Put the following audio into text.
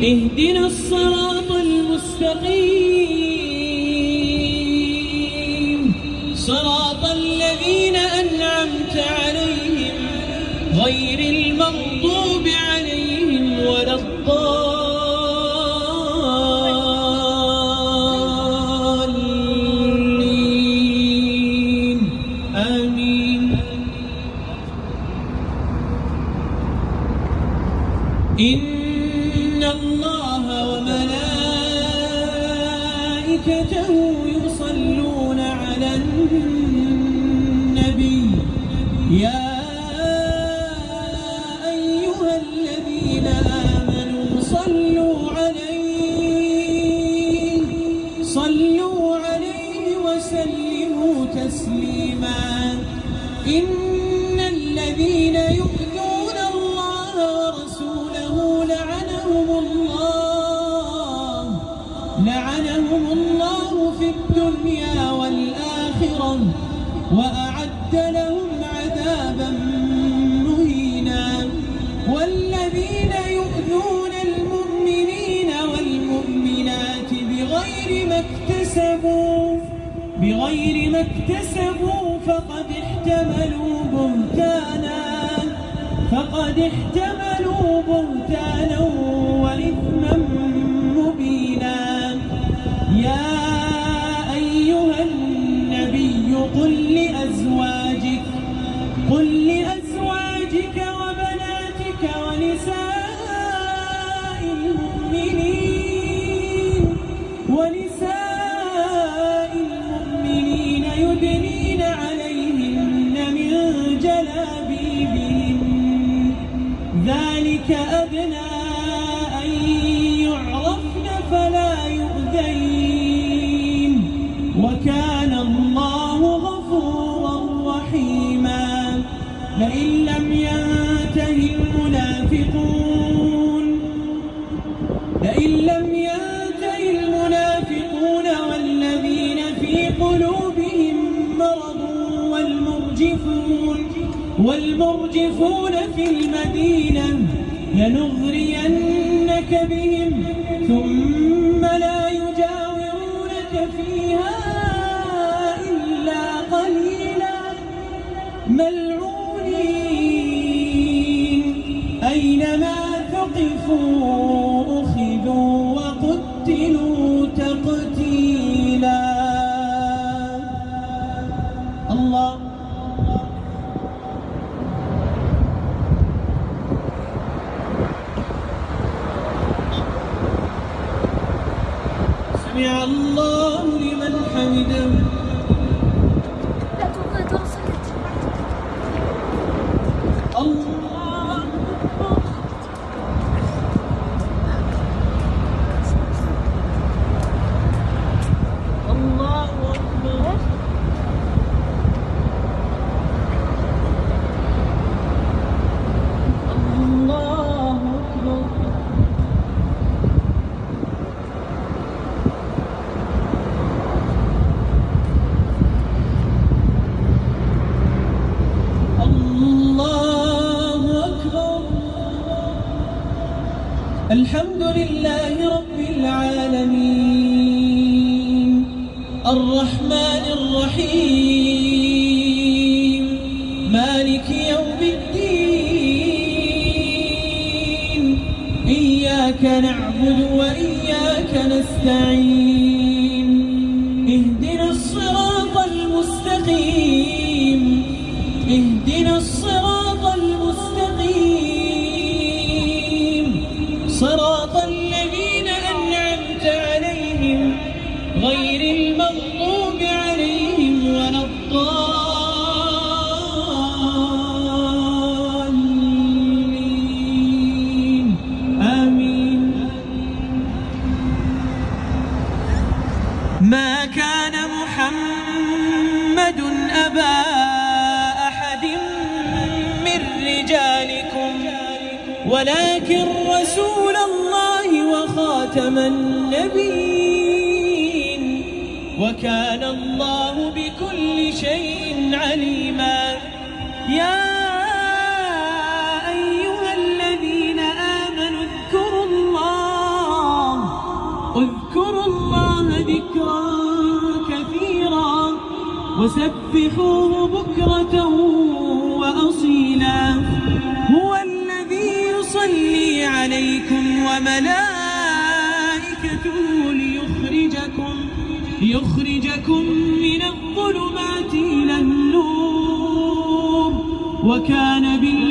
اهدنا الصراط المستقيم صراط الذين أنعمت عليهم غير المغضوب عليهم ولا الضالين آمين. إن الله وملائكته يصلون على النبي يا أيها الذين آمنوا صلوا عليه وسلموا تسليما. إن الذين يؤذون الله ورسوله لعنهم الله في الدنيا والآخرة وأعد لهم عذابا مهينا. والذين يؤذون المؤمنين والمؤمنات بغير ما اكتسبوا فقد احتملوا بهتانا وإثما مبينا. يا أيها النبي قل لأزواجك وبناتك ونساء المؤمنين يدنين عليهن من جلابيبهن ذلك أدنى أن يعرفن فلا يؤذين وكان الله غفورا رحيما. لئن لم ينته المنافقون والذين في قلوبهم مرض والمرجفون في المدينة لنغرينك بهم ثم لا يجاورونك فيها إلا قليلا ملعونين أينما ثقفوا أخذوا وقتلوا تقتيلا. الله سمع الله لمن حمده. الحمد لله رب العالمين الرحمن الرحيم مالك يوم الدين إياك نعبد وإياك نستعين اهدنا الصراط المستقيم صراط الذين أنعمت عليهم غير المغضوب عليهم ولا الضالين آمين. ما كان محمد أبا أحد من رجالكم ولكن رسول الله وخاتم النبيين وكان الله بكل شيء عليما. يا أيها الذين آمنوا اذكروا الله اذكروا الله ذكرا كثيرا وسبحوه بكرة وأصيلا هو الذي يصلي عليكم وملائكته ليخرجكم من الظلمات إلى النور وكان بالله